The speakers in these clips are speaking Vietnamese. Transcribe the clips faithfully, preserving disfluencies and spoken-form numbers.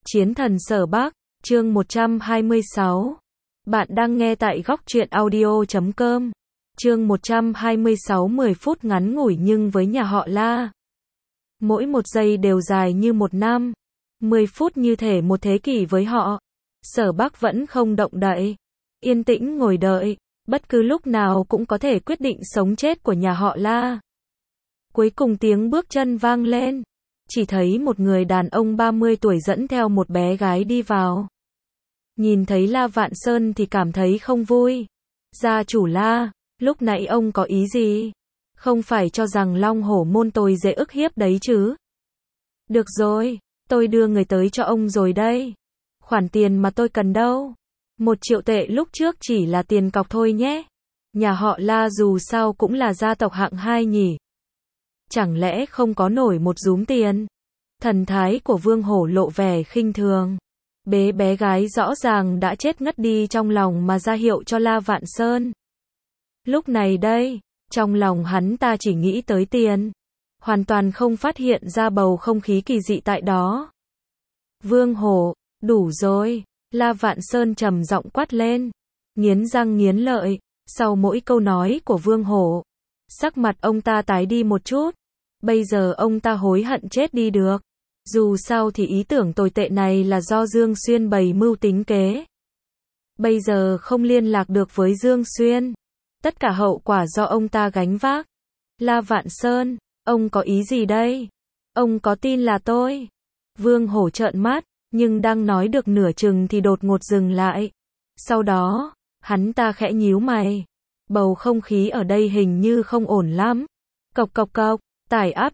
Chiến thần Sở Bắc, chương một trăm hai mươi sáu. Bạn đang nghe tại góc truyện audio chấm com. Chương một trăm hai mươi sáu, mười phút ngắn ngủi nhưng với nhà họ La. Mỗi một giây đều dài như một năm. mười phút như thể một thế kỷ với họ. Sở Bắc vẫn không động đậy. Yên tĩnh ngồi đợi. Bất cứ lúc nào cũng có thể quyết định sống chết của nhà họ La. Cuối cùng tiếng bước chân vang lên. Chỉ thấy một người đàn ông ba mươi tuổi dẫn theo một bé gái đi vào. Nhìn thấy La Vạn Sơn thì cảm thấy không vui. Gia chủ La, lúc nãy ông có ý gì? Không phải cho rằng Long Hổ môn tôi dễ ức hiếp đấy chứ? Được rồi, tôi đưa người tới cho ông rồi đây. Khoản tiền mà tôi cần đâu? Một triệu tệ lúc trước chỉ là tiền cọc thôi nhé. Nhà họ La dù sao cũng là gia tộc hạng hai nhỉ? Chẳng lẽ không có nổi một rúm tiền? Thần thái của Vương Hổ lộ vẻ khinh thường. Bế bé gái rõ ràng đã chết ngất đi trong lòng mà ra hiệu cho La Vạn Sơn. Lúc này đây, trong lòng hắn ta chỉ nghĩ tới tiền. Hoàn toàn không phát hiện ra bầu không khí kỳ dị tại đó. Vương Hổ, đủ rồi. La Vạn Sơn trầm giọng quát lên. Nghiến răng nghiến lợi. Sau mỗi câu nói của Vương Hổ, sắc mặt ông ta tái đi một chút. Bây giờ ông ta hối hận chết đi được. Dù sao thì ý tưởng tồi tệ này là do Dương Xuyên bày mưu tính kế. Bây giờ không liên lạc được với Dương Xuyên. Tất cả hậu quả do ông ta gánh vác. La Vạn Sơn, ông có ý gì đây? Ông có tin là tôi? Vương Hổ trợn mắt, nhưng đang nói được nửa chừng thì đột ngột dừng lại. Sau đó, hắn ta khẽ nhíu mày. Bầu không khí ở đây hình như không ổn lắm. Cộc cộc cộc. Tải app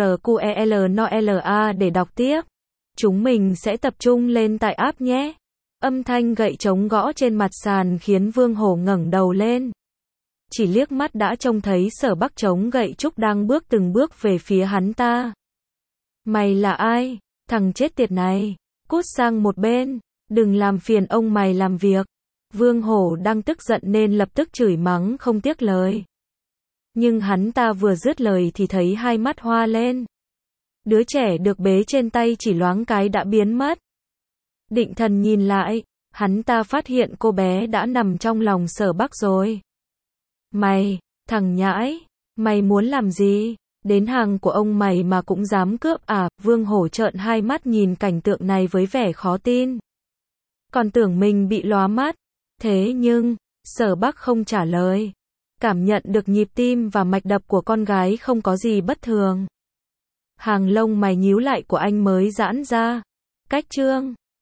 TRQELNOLA để đọc tiếp. Chúng mình sẽ tập trung lên tại app nhé. Âm thanh gậy trống gõ trên mặt sàn khiến Vương Hổ ngẩng đầu lên. Chỉ liếc mắt đã trông thấy Sở Bắc chống gậy trúc đang bước từng bước về phía hắn ta. Mày là ai? Thằng chết tiệt này. Cút sang một bên. Đừng làm phiền ông mày làm việc. Vương Hổ đang tức giận nên lập tức chửi mắng không tiếc lời. Nhưng hắn ta vừa dứt lời thì thấy hai mắt hoa lên. Đứa trẻ được bế trên tay chỉ loáng cái đã biến mất. Định thần nhìn lại, hắn ta phát hiện cô bé đã nằm trong lòng Sở Bắc rồi. Mày, thằng nhãi, mày muốn làm gì? Đến hàng của ông mày mà cũng dám cướp à? Vương Hổ trợn hai mắt nhìn cảnh tượng này với vẻ khó tin. Còn tưởng mình bị lóa mắt. Thế nhưng, Sở Bắc không trả lời. Cảm nhận được nhịp tim và mạch đập của con gái không có gì bất thường. Hàng lông mày nhíu lại của anh mới giãn ra. Cách trương,